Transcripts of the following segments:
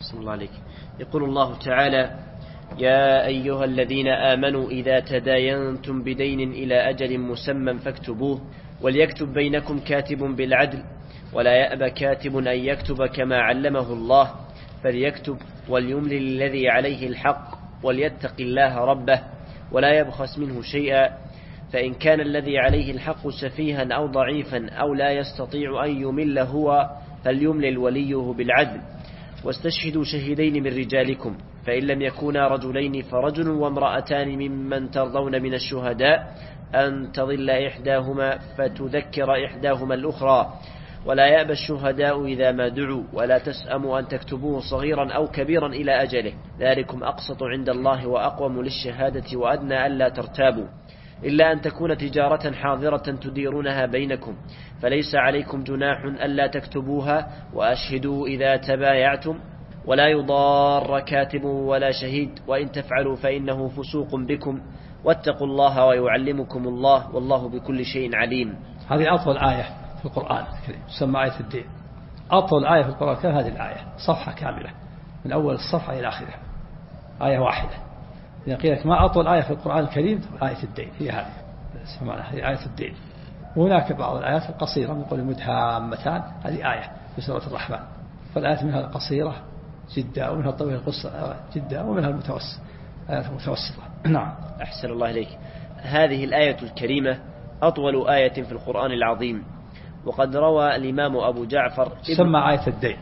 أحسن الله عليك. يقول الله تعالى: يا أيها الذين آمنوا إذا تداينتم بدين إلى أجل مسمى فاكتبوه وليكتب بينكم كاتب بالعدل ولا يأبى كاتب أن يكتب كما علمه الله فليكتب وليملل الذي عليه الحق وليتق الله ربه ولا يبخس منه شيئا فإن كان الذي عليه الحق سفيها أو ضعيفا أو لا يستطيع أن يمل هو فليملل وليه بالعدل واستشهدوا شهيدين من رجالكم فإن لم يكونا رجلين فرجل وامرأتان ممن ترضون من الشهداء أن تضل إحداهما فتذكر إحداهما الأخرى ولا يأبى الشهداء إذا ما دعوا ولا تسأموا أن تكتبوه صغيرا أو كبيرا إلى أجله ذلكم أقسط عند الله وأقوم للشهادة وأدنى ألا ترتابوا إلا أن تكون تجارة حاضرة تديرونها بينكم فليس عليكم جناح ألا تكتبوها وأشهدوا إذا تبايعتم ولا يضار كاتب ولا شهيد وإن تفعلوا فإنه فسوق بكم واتقوا الله ويعلمكم الله والله بكل شيء عليم. هذه أطول آية في القرآن الكريم تسمى آية الدين. أطول آية في القرآن الكريم هذه الآية صفحة كاملة من أول الصفحة إلى آخرها آية واحدة. إذا قيل لك ما أطول آية في القرآن الكريم آية الدين هي هذه اسمها هي آية الدين. وهناك بعض الآيات القصيرة من قول مدهامتان هذه آية في سورة الرحمن فالآيات منها القصيرة جدا ومنها الطويلة جدا ومنها آيات المتوسطة. نعم. أحسن الله إليك. هذه الآية الكريمة أطول آية في القرآن العظيم وقد روى الإمام أبو جعفر تسمى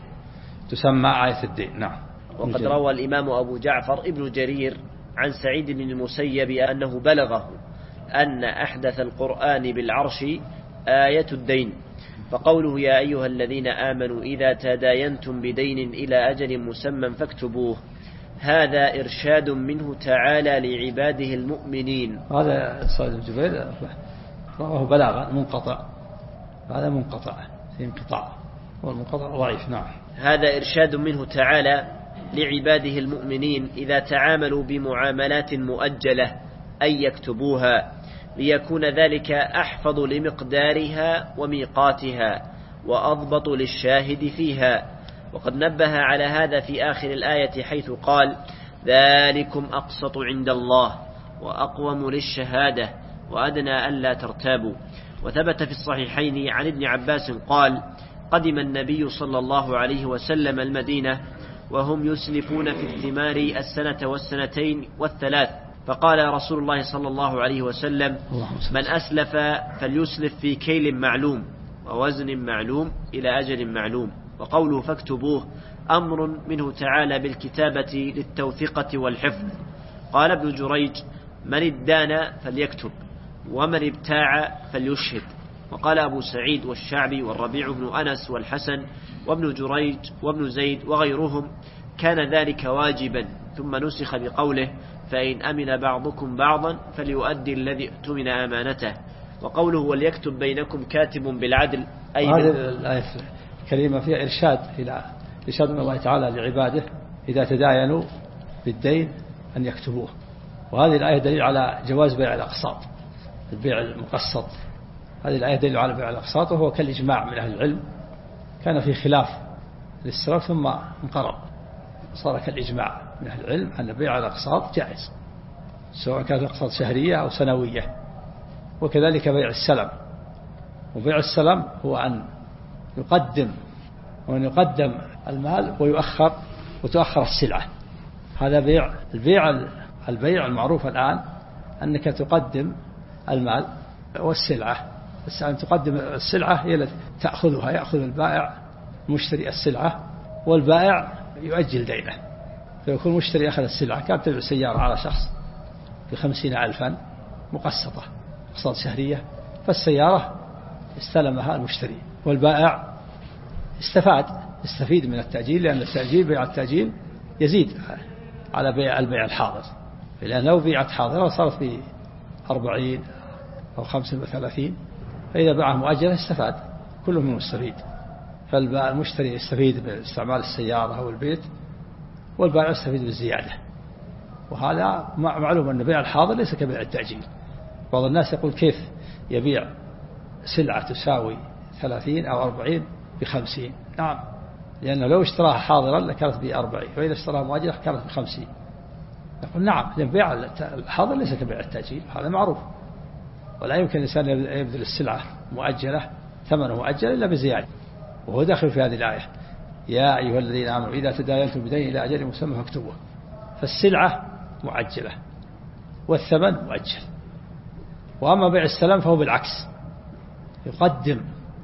آية الدين. نعم. وقد روى الإمام أبو جعفر ابن جرير عن سعيد بن المسيب أنه بلغه أن أحدث القرآن بالعرش آية الدين فقوله يا أيها الذين آمنوا إذا تداينتم بدين إلى أجل مسمى فاكتبوه هذا إرشاد منه تعالى لعباده المؤمنين. هذا سعيد بن جبير رواه بلاغا منقطع هذا منقطع في انقطاع والمنقطع ضعيف. نعم. هذا إرشاد منه تعالى لعباده المؤمنين إذا تعاملوا بمعاملات مؤجلة أن يكتبوها ليكون ذلك أحفظ لمقدارها وميقاتها وأضبط للشاهد فيها وقد نبه على هذا في آخر الآية حيث قال ذلكم أقسط عند الله وأقوم للشهادة وأدنى ألا ترتابوا. وثبت في الصحيحين عن ابن عباس قال قدم النبي صلى الله عليه وسلم المدينة وهم يسلفون في الثمار السنة والسنتين والثلاث فقال رسول الله صلى الله عليه وسلم من أسلف فليسلف في كيل معلوم ووزن معلوم إلى أجل معلوم. وقوله فاكتبوه أمر منه تعالى بالكتابة للتوثيقة والحفظ. قال ابن جريج من ادان فليكتب ومن ابتاع فليشهد. وقال أبو سعيد والشعبي والربيع بن أنس والحسن وابن جريج وابن زيد وغيرهم كان ذلك واجبا ثم نسخ بقوله فإن أمن بعضكم بعضا فليؤدي الذي اؤتمن أمانته. وقوله وليكتب بينكم كاتب بالعدل أي هذه الآية الكريمة فيها إرشاد من الله تعالى لعباده إذا تداينوا بالدين أن يكتبوه. وهذه الآية دليل على جواز بيع الأقساط البيع المقسط. هذه الآية دليل على بيع الأقساط وهو كالإجماع من أهل العلم كان في خلاف للسلف ثم انقرض صار كالإجماع من أهل العلم أن بيع الأقساط جائز سواء كانت أقساط شهرية أو سنوية. وكذلك بيع السلم. وبيع السلم هو أن يقدم المال وتؤخر السلعة. هذا البيع المعروف الآن أنك تقدم المال والسلعة بس أن تقدم السلعة هي التي تأخذها يأخذ البائع مشتري السلعة والبائع يؤجل دينه فيكون مشتري أخذ السلعة كان تبيع سيارة على شخص ب50,000 مقسطة أقساط شهرية فالسيارة استلمها المشتري والبائع يستفيد من التأجيل لأن التأجيل بيع التأجيل يزيد على بيع البيع الحاضر لأن لو بيعت حاضرة صارت ب 40 أو 35 فإذا باعها مؤجلة استفاد كله منه مستفيد. فالمشتري يستفيد باستعمال السيارة أو البيت والبائع يستفيد بالزيادة. وهذا معلوم أن بيع الحاضر ليس كبيع التأجيل. بعض الناس يقول كيف يبيع سلعة تساوي 30 أو 40 ب50. نعم لأنه لو اشتراها حاضرا لكانت ب40 وإذا اشتراها مؤجلة كانت ب50. يقول نعم، لأن بيع الحاضر ليس كبيع التأجيل، هذا معروف. ولا يمكن الإنسان يبذل السلعة مؤجلة ثمنه مؤجل إلا بزيادة، وهو داخل في هذه الآية: يا أيها الذين آمنوا إذا تداينتم بدين إلى أجل مسمى فاكتبوه. فالسلعة معجلة والثمن مؤجل. وأما بيع السلام فهو بالعكس، يقدم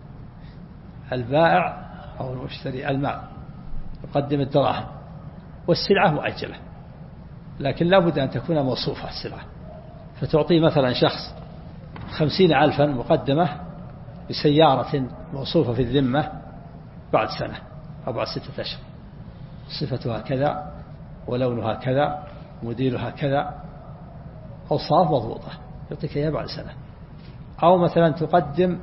البائع أو المشتري المال، يقدم الدراهم، والسلعة مؤجلة، لكن لا بد أن تكون موصوفة السلعة. فتعطي مثلا شخص 50,000 مقدمة بسيارة موصوفة في الذمة بعد سنة أو بعد 6 أشهر، صفتها كذا ولونها كذا وموديلها كذا، أوصاف مضبوطة، يعطيك إياها بعد سنة. أو مثلا تقدم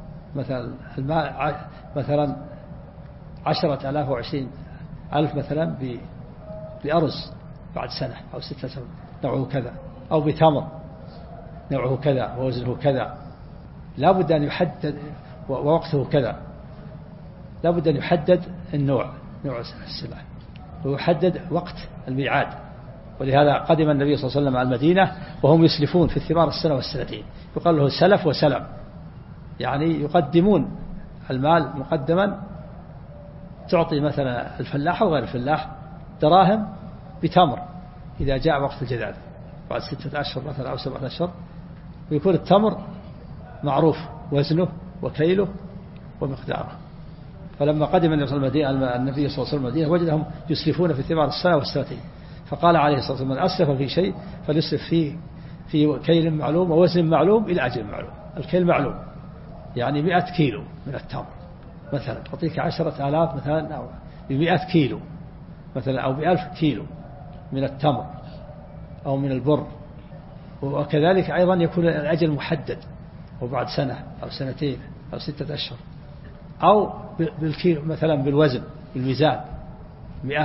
مثلا 10,000 أو 20,000 مثلا بأرز بعد سنة أو 6 أشهر نوعه كذا، أو بتمر نوعه كذا ووزنه كذا، لا بد أن يحدد ووقته كذا، لا بد أن يحدد النوع السلعة، ويحدد وقت الميعاد. ولهذا قدم النبي صلى الله عليه وسلم المدينة وهم يسلفون في الثمار السنة والسنتين، يقال له سلف وسلم، يعني يقدمون المال مقدما. تعطي مثلا الفلاح وغير الفلاح دراهم بتمر إذا جاء وقت الجذاذ بعد 6 أشهر مثلا أو 7 أشهر، ويكون التمر معروف وزنه وكيله ومقداره. فلما قدم النبي صلى الله عليه وسلم المدينة وجدهم يسلفون في الثمار السنة والسنتين، فقال عليه الصلاة والسلام: من أسلف في شيء فليسلف في كيل معلوم ووزن معلوم إلى أجل معلوم. الكيل معلوم يعني 100 كيلو من التمر مثلا، تعطيك 10,000 مثلا أو ب100 كيلو مثلا، أو ب1000 كيلو من التمر أو من البر. وكذلك أيضا يكون الأجل محدد، وبعد سنة أو سنتين أو 6 أشهر، أو بالكيلو مثلا بالوزن بالميزان 100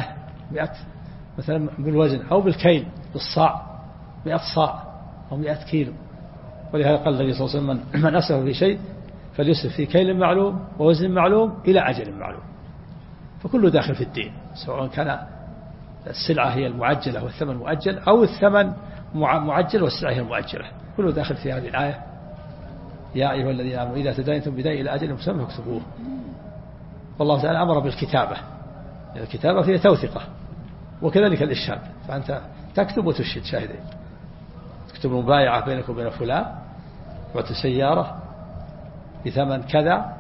مثلا بالوزن، أو بالكيل بالصاع 100 صاع أو 100 كيلو. ولهذا قال النبي صلى الله عليه وسلم: من أسلف في شيء فليسلف في كيل معلوم ووزن معلوم إلى أجل معلوم. فكله داخل في الدين، سواء كان السلعة هي المعجلة والثمن مؤجل، أو الثمن معجل والسلعة هي المؤجلة، كله داخل في هذه الآية: يا أيها الذين آمنوا إذا تداينتم بدين إلى أجل مسمى فاكتبوه. والله تعالى أمر بالكتابة، الكتابة فيها توثقة، وكذلك الإشهاد، فأنت تكتب وتشهد شاهدين. تكتب مبايعة بينك وبين فلان، وعطي سيارة بثمن كذا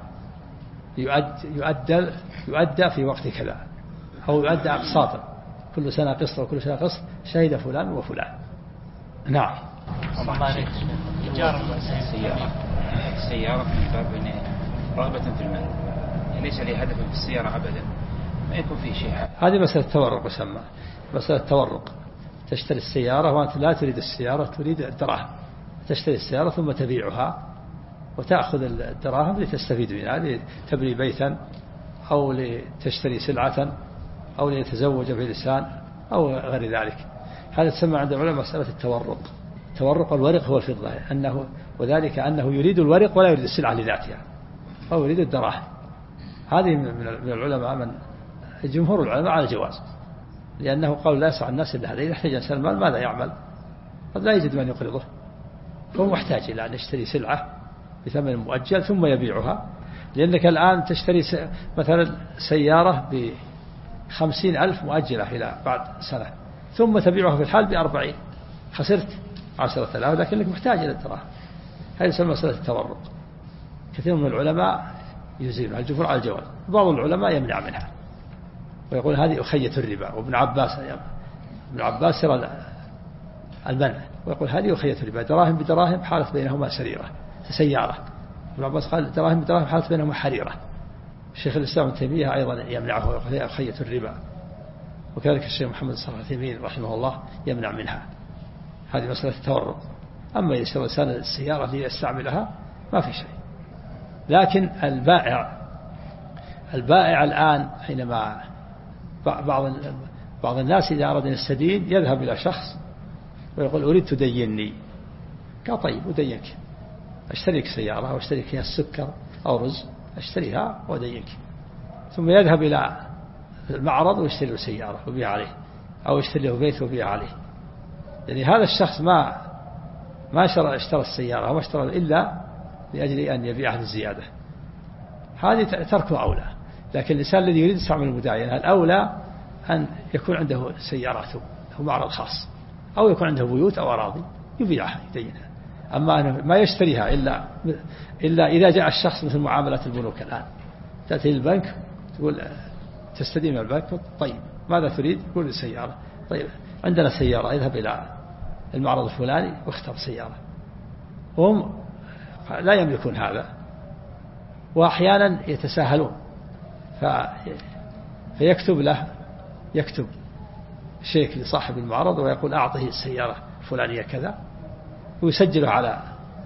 يؤدى في وقت كذا، أو يؤدى أقساطا، كل سنة قسط وكل سنة قسط، شهد فلان وفلان. نعم. السيارة من باب رغبة في المال، ليس لي هدف في السيارة أبدا، ما يكون فيه شيء. هذه مسألة تورق يسمى، مسألة تورق. تشتري السيارة وأنت لا تريد السيارة، تريد الدراهم، تشتري السيارة ثم تبيعها وتأخذ الدراهم لتستفيد منها، لتبني بيتا أو لتشتري سلعة أو ليتزوج بلسان أو غير ذلك. هذا تسمى عند العلماء مسألة التورق. تورق الورق هو الفضة، وذلك أنه يريد الورق ولا يريد السلعة لذاتها، أو يريد الدراهم. هذه من العلماء من جمهور العلماء على الجواز، لأنه قال لا يسع الناس إلا هذا، إذا احتاج إنسان المال ماذا يعمل؟ قد لا يجد من يقرضه، فهو محتاج إلى أن يشتري سلعة بثمن مؤجل ثم يبيعها. لأنك الآن تشتري مثلا سيارة ب50,000 مؤجلة إلى بعد سنة، ثم تبيعها في الحال ب40، خسرت 10,000، لكنك محتاج إلى الدراهم. هذه تسمى مسألة التورق. كثير من العلماء يزيلها، الجمهور على الجواز، بعض العلماء يمنع منها ويقول هذه أخية الربا. وابن عباس يرى المنع ويقول هذه أخية الربا، دراهم بدراهم حالت بينهما سيارة. ابن عباس قال دراهم بدراهم حالت بينهما حريرة. الشيخ الإسلام ابن تيمية أيضا يمنعه ويقول هي أخية الربا، وكذلك الشيخ محمد صالح العثيمين رحمه الله يمنع منها. هذه مسألة التورق. أما يشتري الإنسان السيارة ليستعملها ما في شيء. لكن البائع الآن حينما بعض الناس إذا أراد أن يستدين يذهب إلى شخص ويقول أريد تديني. قال طيب أدينك، أشتريك سيارة أو أشتريك سكر أو رز، أشتريها وأدينك. ثم يذهب إلى المعرض ويشتري له سيارة ويبيع عليه، أو يشتري له بيت ويبيع عليه. يعني هذا الشخص ما اشترى السيارة وما اشترى إلا لأجل أن يبيعها للزيادة، هذه تركه أولى. لكن الإنسان الذي يريد يستعمل المداينة الأولى أن يكون عنده سياراته أو معرض خاص، أو يكون عنده بيوت أو أراضي يبيعها يدينها. أما أنه ما يشتريها إلا إذا جاء الشخص مثل معاملات البنوك الآن، تأتي البنك تقول تستدين من البنك، طيب ماذا تريد؟ يقول السيارة. طيب عندنا سيارة، اذهب إلى المعرض الفلاني واختر سيارة. هم لا يملكون هذا، وأحيانا يتساهلون فيكتب له، يكتب شيك لصاحب المعرض ويقول أعطه السيارة الفلانية كذا، ويسجل على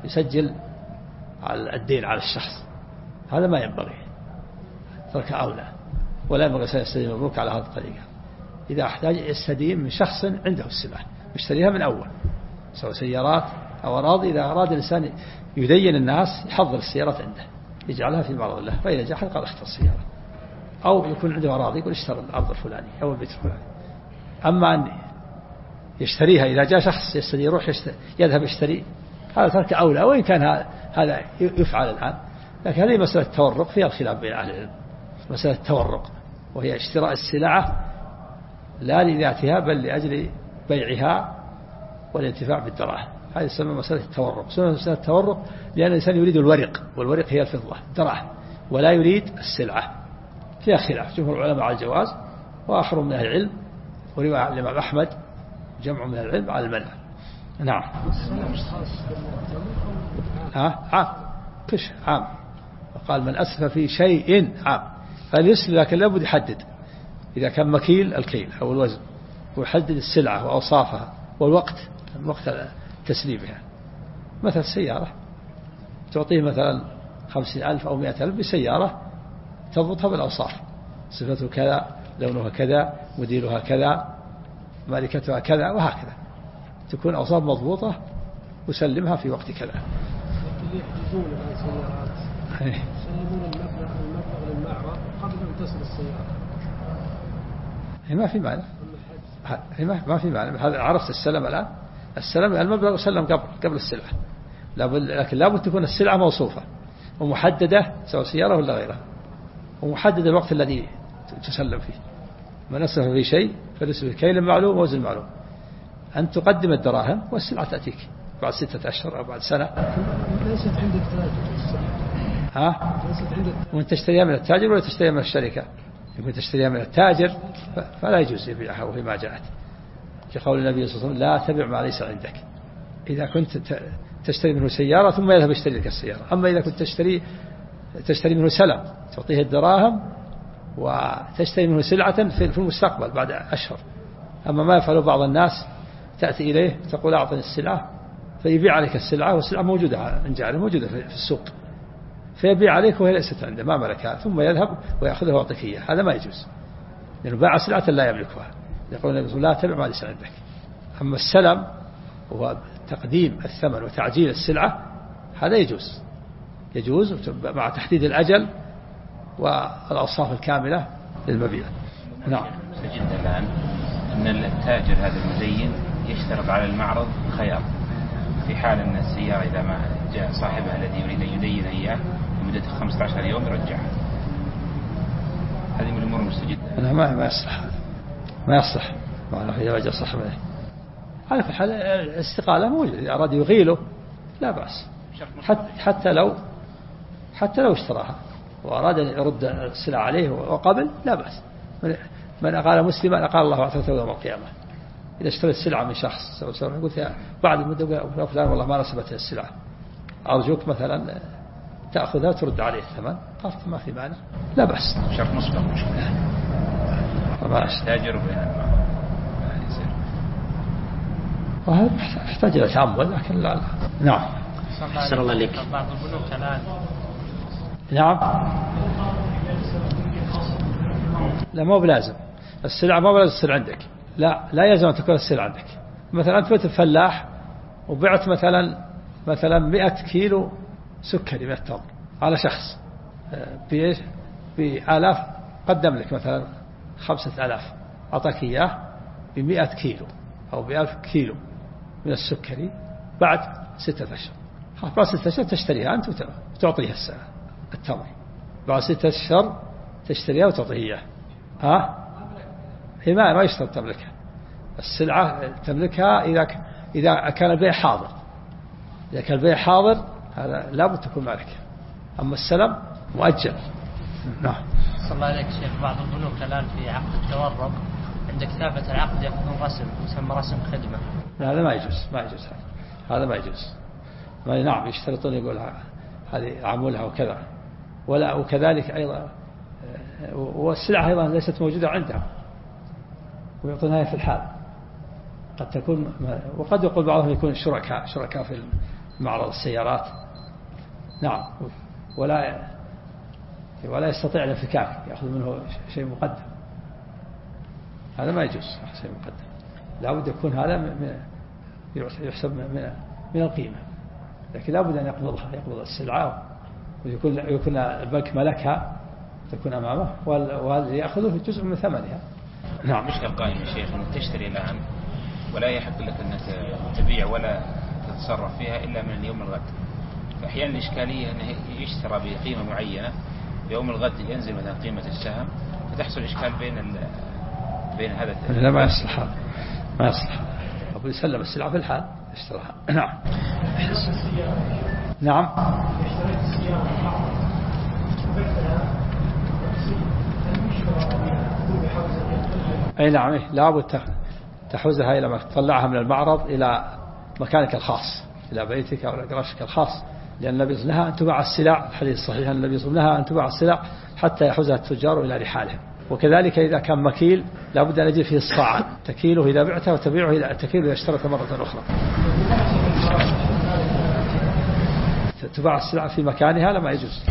الدين على الشخص. هذا ما ينبغي، ترك أولى. ولا ينبغي يستدين الملوك على هذه الطريقة. إذا احتاج يستدين من شخص عنده السلعة يشتريها من أول، سواء سيارات أو أراضي. إذا أراد الإنسان يدين الناس يحضر السيارات عنده يجعلها في معرض الله، فإذا جاء قال اختر السيارة. أو يكون عنده أراضي يقول اشترى الأرض الفلاني أو البيت الفلاني. أما أن يشتريها إذا جاء شخص يستدين يروح يذهب يشتري، هذا ترك أولى. وإن كان هذا يفعل الآن، لكن هذه مسألة تورق فيها الخلاف بين أهل العلم. مسألة تورق وهي اشتراء السلعة لا لذاتها بل لأجل بيعها والانتفاع بالدراهم، هذه تسمى مسألة التورق. مسألة التورق لأن الإنسان يريد الورق، والورق هي الفضة الدراهم، ولا يريد السلعة. فيها خلاف، جمهور العلماء على الجواز، وآخر من أهل العلم ورواية عن الإمام أحمد جمع من العلم على المنع. نعم. عام كش عام، وقال من أسف في شيء عام، فاليسر لكن لابد يحدد إذا كان مكيل الكيل أو الوزن، ويحدد السلعة وأوصافها والوقت، وقت تسليمها. مثل السيارة تعطيه مثلا 50,000 أو 100,000 بسيارة تضبطها بالأوصاف، صفته كذا، لونها كذا، موديلها كذا، مالكتها كذا، وهكذا تكون أوصاف مضبوطة، وسلمها في وقت كذا. اللي يحجزون على السيارات يسلمون المبلغ للمعرض قبل أن تصل السيارة. ما في معنى، ما في معنى. هذا عرفت السلم الآن، السلم المبلغ يسلم قبل السلعة، لكن لابد تكون السلعة موصوفة ومحددة، سواء سيارة ولا غيرها، ومحدد الوقت الذي تسلم فيه. من أسرف في شيء فليس به كيل معلوم ووزن معلوم. أن تقدم الدراهم والسلعة تأتيك بعد 6 أشهر أو بعد سنة. ليست عند التاجر ليست عند وأن تشتريها من التاجر ولا تشتريها من الشركة. يمكن تشتريها من التاجر فلا يجوز يبيعها وهي ما جاءت، كقول النبي صلى الله عليه وسلم لا تبع ما ليس عندك. إذا كنت تشتري منه سيارة ثم يذهب يشتري لك السيارة. أما إذا كنت تشتري منه سلم تعطيه الدراهم وتشتري منه سلعة في المستقبل بعد أشهر. أما ما يفعله بعض الناس، تأتي إليه تقول أعطني السلعة فيبيع عليك السلعة، والسلعة موجودة عند جاره، موجودة في السوق، فيبيع عليك وهي ليست عنده ما ملكها، ثم يذهب ويأخذها ويعطيك إياها. هذا ما يجوز، لأنه باع سلعة لا يملكها. يقول النبي لا تبع ما ليس عندك. أما السلم هو تقديم الثمن وتعجيل السلعة، هذا يجوز مع تحديد الأجل والأوصاف الكاملة للمبيع. نعم. سجلنا الآن أن التاجر هذا المزين يشترط على المعرض خيار في حال أن السيارة إذا ما جاء صاحبها الذي يريد أن يدين إياه لمدة 15 يوم يرجعها. هذه من الأمور المستجدة. أنا ما يصلح، ما يصلح إذا وجد صاحبه. على كل حال الاستقالة موجودة، إذا أراد يغيله لا بأس، حتى لو اشتراها وأراد أن يرد السلعة عليه وقبل لا بأس. من أقال مسلما أقال الله عثرته يوم القيامة. إذا اشتريت السلعة من شخص قلت بعد المدة فلان والله ما نسبت السلعة، أرجوك مثلا تأخذها وترد عليه الثمن، قالت ما في معنى لا بأس. شرط مسبق مشكلة تاجر بين المعرض وهذا يحتاج إلى تأمل، لكن لا. نعم. أحسن الله لك. بعض البنوك الآن نعم. لا مو بلازم السلعة، ما بلازم تصير عندك، لا يلزم أن تكون السلعة عندك. مثلا أنت كنت فلاح وبعت مثلا 100 كيلو سكري 100 تمر على شخص بآلاف، قدم لك مثلا 5000 أعطاك إياه ب100 كيلو أو ب1000 كيلو من السكري بعد 6 أشهر. بعد 6 أشهر تشتريها أنت وتعطيها التمر. بعد 6 أشهر تشتريها وتعطيه إياه. هي ما يشترط تملكها. السلعة تملكها إذا كان البيع حاضر. إذا كان البيع حاضر هذا لابد تكون مالك. أما السلم مؤجل. نعم. صلى الله عليك شيخ. بعض البنوك الآن في عقد التورق عند كتابة العقد يأخذون رسم يسمى رسم خدمة. هذا ما يجوز. هذا ما يجوز. نعم يشترطون يقول هذه عمولها وكذا وكذلك أيضا والسلعة أيضا ليست موجودة عندها ويعطونها في الحال. قد تكون وقد يقول بعضهم يكون شركاء في معرض السيارات. نعم. ولا يستطيع الانفكاك يأخذ منه شيء مقدم. هذا ما يجوز شيء مقدم. لا بد يكون هذا يحسب من القيمة. لكن لا بد أن يقبض السلعة ويكون البنك ملكها تكون أمامه والذي يأخذه جزء من ثمنها. نعم. مش القائمة يا شيخ أنك تشتري الآن ولا يحق لك أنك تبيع ولا تتصرف فيها إلا من اليوم الغد. فأحيانا الإشكالية أنه يشترى بقيمة معينة يوم الغد ينزل مثلا قيمة السهم فتحصل إشكال بين هذا. لا ما يصلح. أبو يسلم السلعة في الحال اشتراها. نعم. نعم. أي نعم. لابد تحوزها إلى تطلعها من المعرض إلى مكانك الخاص إلى بيتك أو إلى جراشك الخاص. لأن النبي صلى الله عليه وسلم نهى أن تباع السلع. الحديث الصحيح أن النبي صلى الله عليه وسلم نهى أن تباع السلع حتى يحوزها التجار إلى رحالهم. وكذلك إذا كان مكيل لابد أن يجي فيه الصاع تكيله إذا بعته وتبيعه إذا تكيله يشترط مرة أخرى. تباع السلع في مكانها لما يجوز.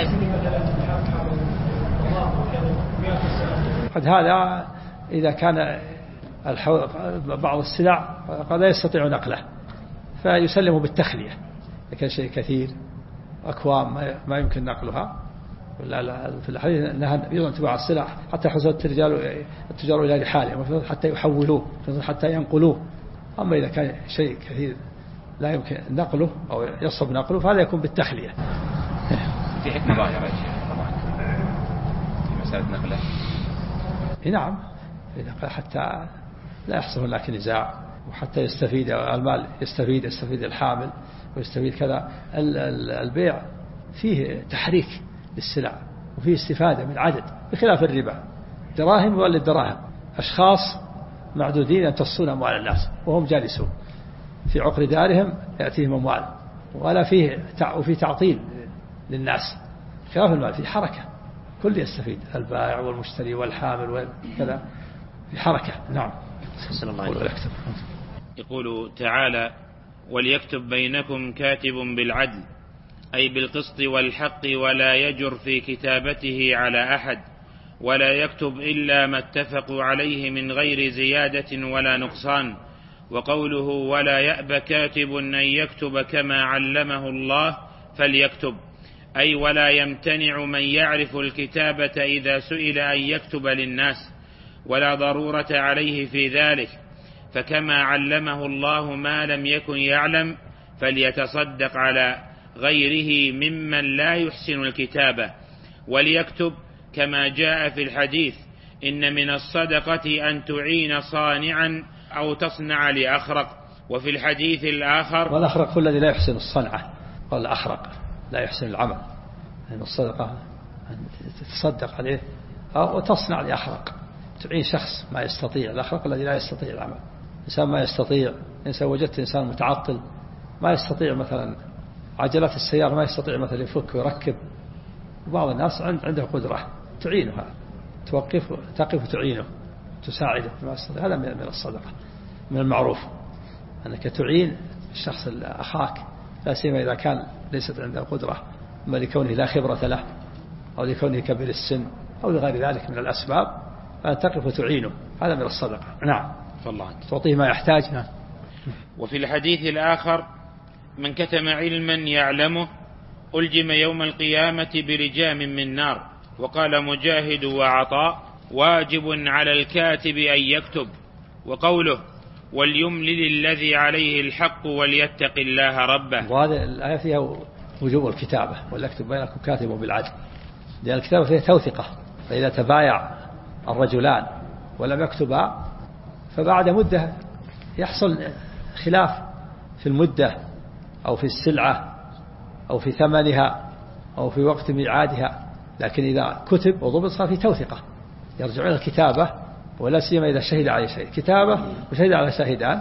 قد هذا إذا كان بعض السلع قد لا يستطيع نقله فيسلمه بالتخلية. لكن شيء كثير أكوام ما يمكن نقلها. في الحديث نهى أيضا تباع السلع حتى يحوز التجار إلى رحالهم حتى يحولوه حتى ينقلوه. أما إذا كان شيء كثير لا يمكن نقله أو يصعب نقله فهذا يكون بالتخلية. في حكمة ظاهرة يا شيخ طبعا في مسألة نقله. نعم. حتى لا يحصل هناك نزاع وحتى يستفيد المال يستفيد الحامل ويستفيد كذا. البيع فيه تحريك للسلع وفيه استفادة من عدد بخلاف الربا. دراهم يولد دراهم. أشخاص معدودين يمتصون أموال الناس وهم جالسون في عقر دارهم يأتيهم أموال ولا فيه تعطيل للناس. خلاف المال في حركة كل يستفيد البائع والمشتري والحامل وكذا في حركة. نعم. يقول تعالى وليكتب بينكم كاتب بالعدل أي بالقسط والحق ولا يجر في كتابته على أحد ولا يكتب إلا ما اتفقوا عليه من غير زيادة ولا نقصان. وقوله ولا يأبى كاتب أن يكتب كما علمه الله فليكتب أي ولا يمتنع من يعرف الكتابة إذا سئل أن يكتب للناس ولا ضرورة عليه في ذلك. فكما علمه الله ما لم يكن يعلم فليتصدق على غيره ممن لا يحسن الكتابة وليكتب كما جاء في الحديث إن من الصدقة أن تعين صانعا أو تصنع لأخرق. وفي الحديث الآخر والأخرق هو الذي لا يحسن الصنعة والأخرق لا يحسن العمل. يعني الصدقة أن تتصدق عليه أو تصنع لأخرق تعين شخص ما يستطيع. الأخرق الذي لا يستطيع العمل. إنسان ما يستطيع. إنسان وجدت إنسان متعطل ما يستطيع مثلا عجلات السيارة ما يستطيع مثلا يفك ويركب. وبعض الناس عنده قدرة تعينها تقف وتعينه تساعده ما يستطيع. هذا من الصدقة من المعروف أنك تعين الشخص أخاك لا سيما إذا كان ليست عنده قدرة أما لكونه لا خبرة له أو لكونه كبير السن أو لغير ذلك من الأسباب فأن تقف وتعينه. هذا من الصدقة. نعم. تعطيه ما يحتاج. نعم. وفي الحديث الآخر من كتم علما يعلمه ألجم يوم القيامة بلجام من نار. وقال مجاهد وعطاء واجب على الكاتب أن يكتب. وقوله وليملل الذي عليه الحق وليتق الله ربه، وهذه الآية فيها وجوب الكتابة، وليكتب بينكم كاتب بالعدل، لأن الكتابة فيها توثقة. فإذا تبايع الرجلان ولم يكتبا فبعد مدة يحصل خلاف في المدة أو في السلعة أو في ثمنها أو في وقت ميعادها، لكن إذا كتب وضبط صار في توثقة، يرجعون الكتابة، ولا سيما إذا شهد عليه شيء، كتابة وشهد على شاهدان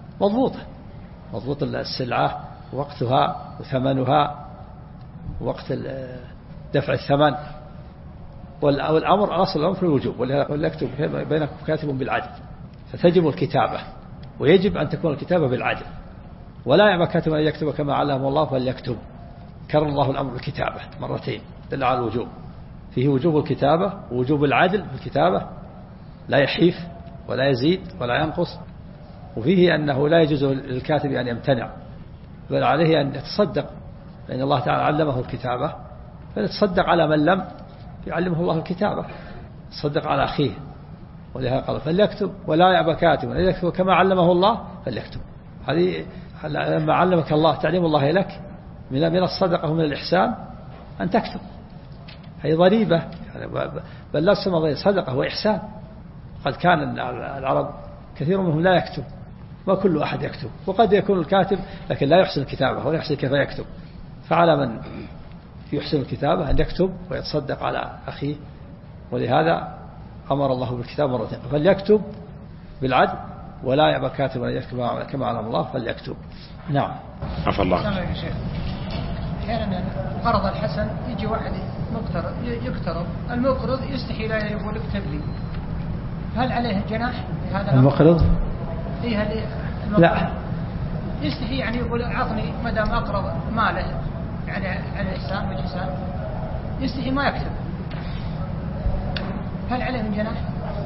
مضبوط السلعة وقتها وثمنها وقت دفع الثمن. والأمر أصل الأمر في الوجوب، ولا يكتب بينكم كاتب بالعدل، فتجب الكتابة، ويجب أن تكون الكتابة بالعدل، ولا يعبى كاتب أن يكتب كما علمه الله فليكتب. كرر الله الأمر بالكتابة مرتين دل على الوجوب، فيه وجوب الكتابة ووجوب العدل في الكتابة، لا يحيف ولا يزيد ولا ينقص، وفيه أنه لا يجوز للكاتب أن يمتنع، بل عليه أن يتصدق، لأن الله تعالى علمه الكتابة، فيتصدق على من لم يعلمه الله الكتابة، يتصدق على أخيه. ولهذا قال فليكتب ولا يأبى كاتب أن يكتب كما علمه الله فليكتب. هذه لما علمك الله تعليم الله لك من الصدقة ومن الإحسان أن تكتب، هي ضريبة يعني، بل لا تسمى صدقة وإحسان. قد كان العرب كثير منهم لا يكتب، ما كل أحد يكتب، وقد يكون الكاتب لكن لا يحسن الكتابة ولا يحسن كيف يكتب، فعلى من يحسن الكتابة أن يكتب ويتصدق على أخيه. ولهذا أمر الله بالكتاب مرتين، فليكتب بالعدل ولا يأبى كاتب أن يكتب كما علم الله فليكتب. نعم. عفى الله. يا شيخ أحيانا قرض الحسن يجي واحد يقترض، المقرض يستحي لا يقول اكتب لي، هل عليه جناح هذا المقرض؟ إيه لا يستحي يعني يقول أعطني ما دام أقرض ماله يعني على إحسان وجسان، يستحي ما يكتب، هل عليه من جناح؟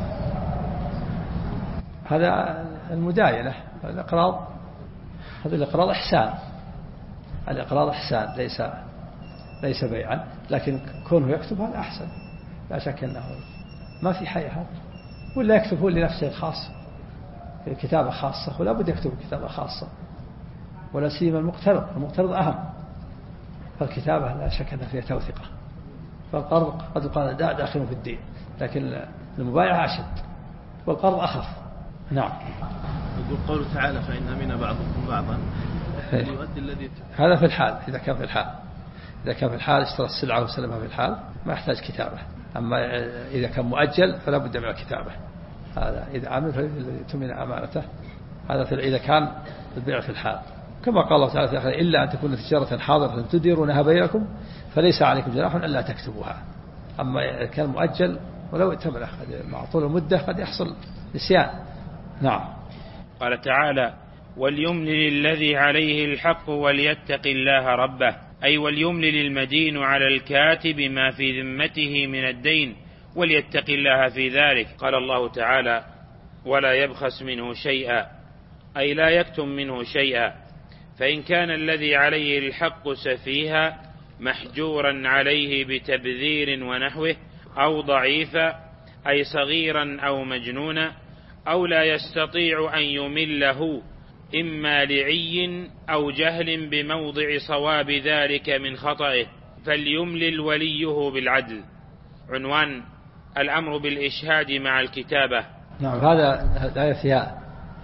هذا المداينة، الإقراض، هذا الإقراض إحسان، الإقراض إحسان ليس بيعا، لكن كونه يكتب هذا أحسن، لا شك أنه ما في حي هذا، ولا يكتب هو لنفسه الخاص كتابة خاصة، ولا بد يكتب كتابة خاصة، ولا سيما المقترض أهم، فالكتابة لا شك أن فيها توثقة، فالقرض قد يقال داخل في الدين، لكن المبايعة أشد والقرض أخف. نعم. يقول قوله تعالى فإن أمن بعضكم بعضا، يؤدي الذي هذا في الحال، إذا كان في الحال اشترى السلعة وسلمها في الحال ما يحتاج كتابة، أما إذا كان مؤجل فلا بد من الكتابة. هذا إذا عمل فالذي تمن أمانته، هذا إذا كان البيع في الحال، كما قال الله تعالى في آخر إلا أن تكون تجارة حاضرة تديرونها بينكم فليس عليكم جناح ألا تكتبوها. أما إذا كان مؤجل ولو ائتمن مع طول المدة قد يحصل نسيان. نعم. قال تعالى وليملل الذي عليه الحق وليتق الله ربه، أي وليملل المدين على الكاتب ما في ذمته من الدين وليتق الله في ذلك. قال الله تعالى ولا يبخس منه شيئا، أي لا يكتم منه شيئا، فإن كان الذي عليه الحق سفيها محجورا عليه بتبذير ونحوه، أو ضعيفا أي صغيرا أو مجنونا، أو لا يستطيع أن يمله إما لعي أو جهل بموضع صواب ذلك من خطئه، فليملل وليه بالعدل. عنوان الأمر بالإشهاد مع الكتابة. نعم. هذا الآية فيها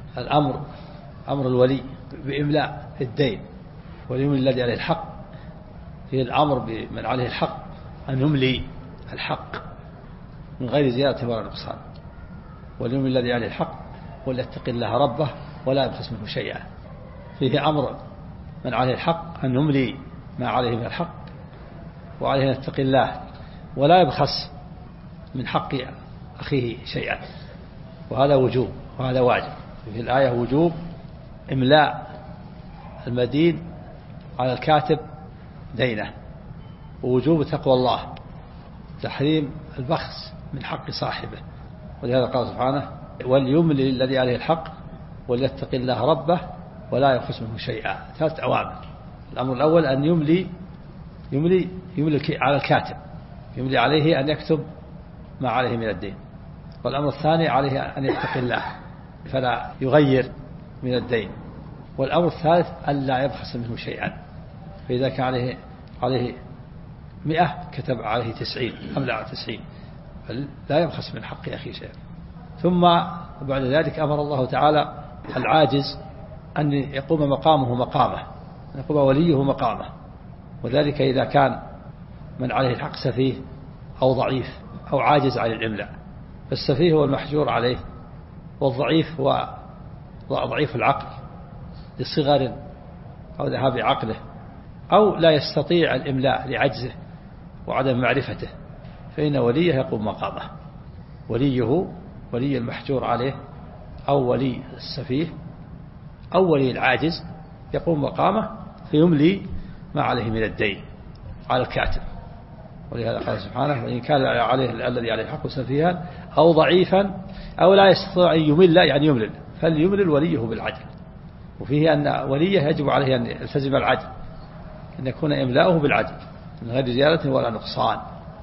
أمر الولي بإملاء الدين، وليملل الذي عليه الحق، فيه الأمر بمن عليه الحق أن يملي الحق من غير زيادة ولا نقصان، وليملل الذي عليه الحق وليتق الله ربه ولا يبخس منه شيئا. فيه أمر من عليه الحق أن يملي ما عليه من الحق، وعليه أن يتقي الله ولا يبخس من حق أخيه شيئا، وهذا وجوب وهذا واجب. في الآية وجوب إملاء المدين على الكاتب دينه، ووجوب تقوى الله، تحريم البخس من حق صاحبه. ولهذا قال سبحانه وليملل الذي عليه الحق وليتق الله ربه ولا يبخس منه شيئا. 3 أوامر. الأمر الأول أن يملي على الكاتب، يملي عليه أن يكتب ما عليه من الدين، والأمر الثاني عليه أن يتقي الله فلا يغير من الدين. والأمر الثالث ألا يبخس منه شيئا، فإذا كان عليه 100 كتب عليه 90 أملأ 90 لا يبخس من حق أخيه شيئا. ثم بعد ذلك أمر الله تعالى العاجز أن يقوم مقامه مقامه، أن يقوم وليه مقامه، وذلك إذا كان من عليه الحق سفيه أو ضعيف أو عاجز عن الإملاء. فالسفيه هو المحجور عليه، والضعيف هو ضعيف العقل لصغر أو ذهاب عقله، أو لا يستطيع الإملاء لعجزه وعدم معرفته، فإن وليه يقوم مقامه. ولي المحجور عليه أو ولي السفيه أو ولي العاجز يقوم مقامه فيملي ما عليه من الدين على الكاتب. ولهذا قال سبحانه: وإن كان عليه الذي عليه الحق سفيها أو ضعيفا أو لا يستطيع أن يمل، يعني يملل، فليملل وليه بالعدل. وفيه أن وليه يجب عليه أن يلتزم العدل، أن يكون إملاؤه بالعدل من غير زيادة ولا نقصان.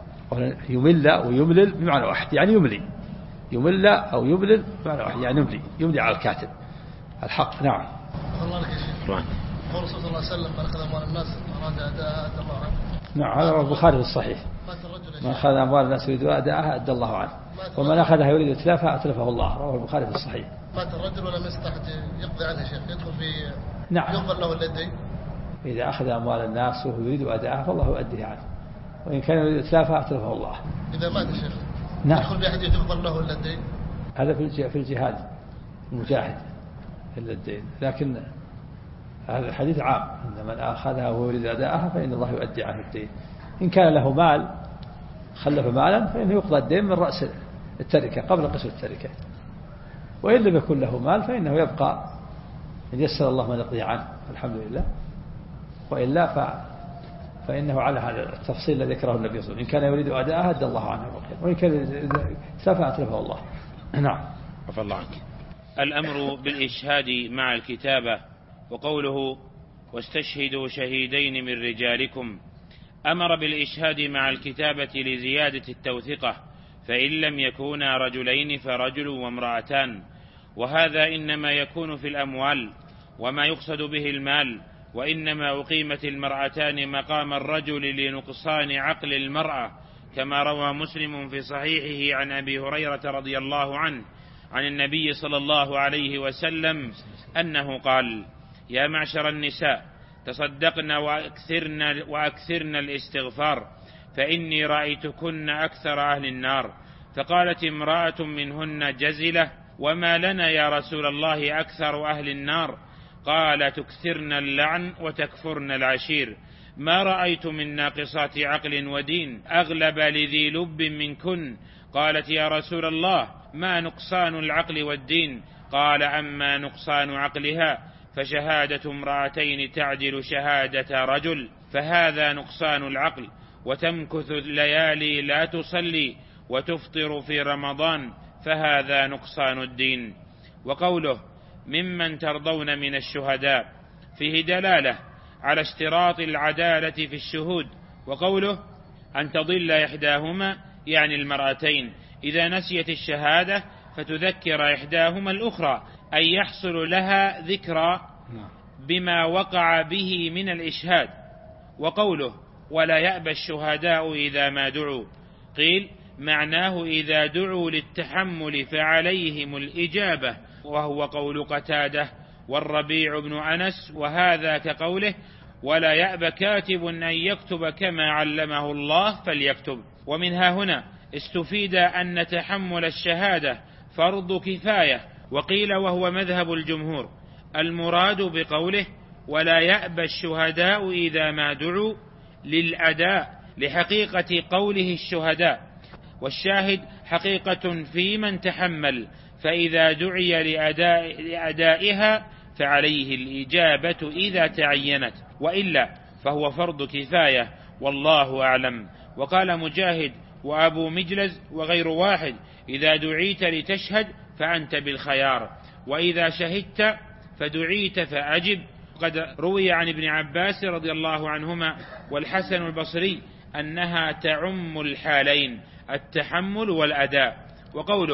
يمل ويملل بمعنى واحد، يعني يمل أو يملل بمعنى واحد، يعني يملي على الكاتب الحق. نعم. الله لك يا شيخ. قول صلى الله عليه وسلم: من أخذ أموال الناس أراد أداءها أدى الله عنه. نعم، هذا هو البخاري في الصحيح: من أخذ أموال الناس يريد أداءها أدى الله عنه، ومن أخذها يريد إتلافها أتلفه الله. رواه البخاري في الصحيح. مات الرجل ولم يستطع يقضي عنه شيخ، يدخل في نعم، يغفر له الدين. إذا أخذ أموال الناس وهو يريد أداءها فالله يؤديها عنه، وإن كان يريد إتلافها أتلفه الله. إذا مات الشيخ نعم، يدخل بأحد يغفر له الدين. هذا في الجهاد المجاهد إلا الدين، لكن هذا الحديث عام: إن من أخذها وهو يريد أداءها فإن الله يؤدي عنه الدين. إن كان له مال خلف مالا فإنه يقضى الدين من رأس التركة قبل قسم التركة، وإن لم يكن له مال فإنه يبقى إن يسر الله من يقضي عنه الحمد لله، وإلا فإنه على هذا التفصيل الذي ذكره النبي صلى الله عليه وسلم: إن كان يريد أداءها أدى الله عنه، وإن كان سفه أتلفه الله. نعم. عفى الله عنك. الأمر بالإشهاد مع الكتابة، وقوله: واستشهدوا شهيدين من رجالكم، أمر بالإشهاد مع الكتابة لزيادة التوثقة، فإن لم يكونا رجلين فرجل وامرأتان، وهذا إنما يكون في الأموال، وما يقصد به المال، وإنما أقيمت المرأتان مقام الرجل لنقصان عقل المرأة، كما روى مسلم في صحيحه عن أبي هريرة رضي الله عنه عن النبي صلى الله عليه وسلم أنه قال: يا معشر النساء تصدقن وأكثرن الاستغفار، فإني رأيتكن أكثر أهل النار. فقالت امرأة منهن جزلة: وما لنا يا رسول الله أكثر أهل النار؟ قال: تكثرن اللعن وتكفرن العشير. ما رأيت من ناقصات عقل ودين أغلب لذي لب منكن. قالت: يا رسول الله ما نقصان العقل والدين؟ قال: أما نقصان عقلها فشهادة امرأتين تعدل شهادة رجل، فهذا نقصان العقل. وتمكث الليالي لا تصلي وتفطر في رمضان، فهذا نقصان الدين. وقوله: ممن ترضون من الشهداء، فيه دلالة على اشتراط العدالة في الشهود. وقوله: أن تضل إحداهما، يعني المرأتين، إذا نسيت الشهادة فتذكر إحداهما الأخرى، أي يحصل لها ذكرى بما وقع به من الإشهاد. وقوله: ولا يأبى الشهداء إذا ما دعوا، قيل معناه إذا دعوا للتحمل فعليهم الإجابة، وهو قول قتادة والربيع بن أنس، وهذا كقوله: ولا يأبى كاتب أن يكتب كما علمه الله فليكتب. ومنها هنا استفيد أن تحمل الشهادة فرض كفاية، وقيل وهو مذهب الجمهور المراد بقوله ولا يأبى الشهداء إذا ما دعوا للأداء لحقيقة قوله الشهداء، والشاهد حقيقة في من تحمل، فإذا دعي لأدائها فعليه الإجابة إذا تعينت، وإلا فهو فرض كفاية، والله أعلم. وقال مجاهد وأبو مجلز وغير واحد: إذا دعيت لتشهد فأنت بالخيار، وإذا شهدت فدعيت فأجب. قد روي عن ابن عباس رضي الله عنهما والحسن البصري أنها تعم الحالين، التحمل والأداء. وقوله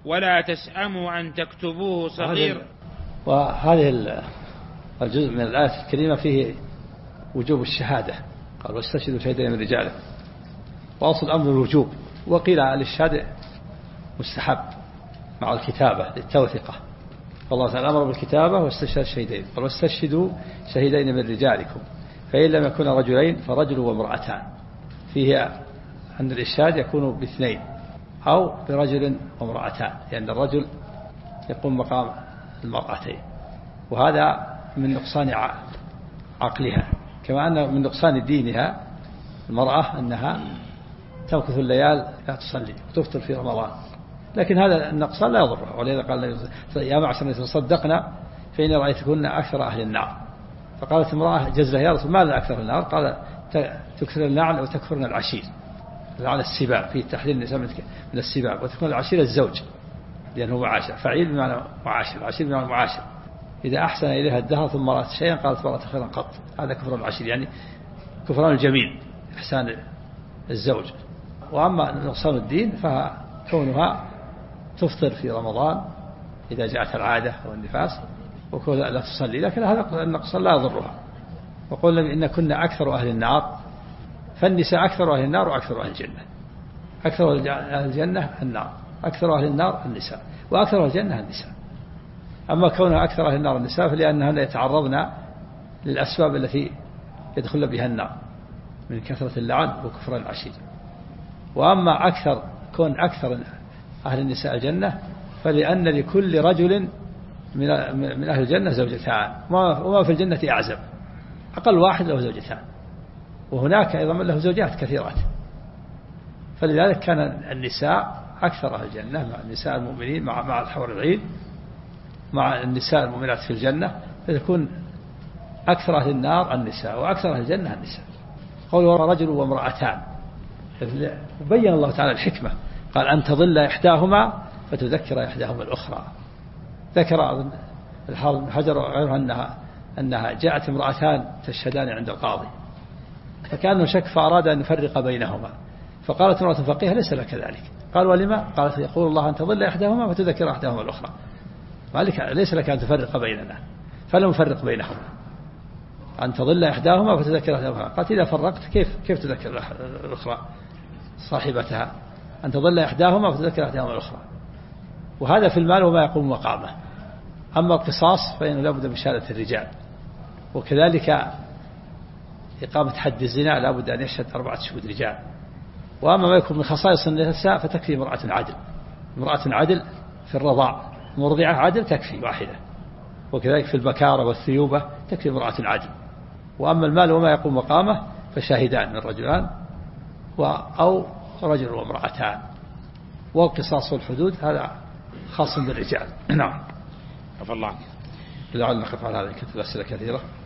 ولا تسأموا أن تكتبوه صغير. وهذه الجزء من الآية الكريمة فيه وجوب الشهادة، قال واستشهدوا شهيدين من رجالكم، وأصل الأمر الوجوب، وقيل الشهادة مستحب مع الكتابة للتوثقة، فالله تعالى أمر بالكتابة واستشهد شهيدين، قال واستشهدوا شهيدين من رجالكم، فإن لم يكن رجلين فرجل وامرأتان، فيه أن الإشهاد يكون باثنين أو برجل وامرأتان، لأن الرجل يقوم مقام المرأتين، وهذا من نقصان عقلها، كما أن من نقصان دينها المرأة أنها تمكث الليال لا تصلي وتفطر في رمضان، لكن هذا النقصان لا يضرها، ولذا قال يا معشر تصدقنا فإني رأيتكن أكثر أهل النار، فقالت امرأة جزلة يا رسول ماذا أكثر النار؟ قال تكثر اللعن وتكفرن العشير، لعن السباب في تحليل النساء من السباب، وتكون العشير الزوج لأنه معاشر، فعيل بمعنى معاشر، عشير بمعنى معاشر، إذا أحسن إليها الدهر ثم رأت شيئا قالت رأت خيرا قط، هذا كفر العشير، يعني كفران الجميل إحسان الزوج. وأما نقصان الدين فكونها تفطر في رمضان إذا جاءت العادة أو النفاس وكون لا تصلي، لكن هذا النقصان لا يضرها. وقلنا إن كنا أكثر أهل النار، فالنساء أكثر أهل النار وأكثر أهل الجنة، أكثر أهل الجنة النار، أكثر أهل النار النساء، وأكثر أهل الجنة النساء. أما كونها أكثر أهل النار النساء فلأنهن يتعرضن للأسباب التي يدخل بها النار من كثرة اللعن وكفر العشير. وأما كون أكثر أهل النساء الجنة فلأن لكل رجل من أهل الجنة زوجتان، وما في الجنة أعزب، أقل واحد له زوجتان، وهناك أيضا من له زوجات كثيرات، فلذلك كان النساء أكثر أهل الجنة مع النساء المؤمنين مع الحور العين، مع النساء المؤمنات في الجنة، فتكون أكثر أهل النار النساء وأكثر أهل الجنة النساء. قوله رجل وامرأتان، وبين الله تعالى الحكمة، قال أن تضل إحداهما فتذكر إحداهما الأخرى. ذكر الحافظ بن حجر وغيره أنها جاءت امرأتان تشهدان عند القاضي، فكان شك فأراد أن يفرق بينهما، فقالت امرأة فقيهة ليس لك ذلك، قال ولما؟ قالت يقول الله أن تضل إحداهما فتذكر إحداهما الأخرى، ليس لك أن تفرق بيننا، فلم نفرق بينهما، أن تضل إحداهما فتذكر إحداهما. قالت إذا فرقت كيف تذكر الأخرى صاحبتها؟ أن تضل إحداهما فتذكر إحداهما الأخرى. وهذا في المال وما يقوم مقامه. أما القصاص فإنه لا بد من شهادة الرجال، وكذلك إقامة حد الزنا لا بد أن يشهد 4 شهود رجال. وأما ما يكون من خصائص النساء فتكفي امرأة عدل في الرضاع، مرضعة عدل تكفي واحدة، وكذلك في البكارة والثيوبة تكفي امرأة عدل. وأما المال وما يقوم مقامه فشاهدان من رجلان أو رجل وامرأتان. والقصاص والحدود هذا خاص بالرجال. نعم. عفى الله. لعل نقف على هذا، كتب أسئلة كثيرة.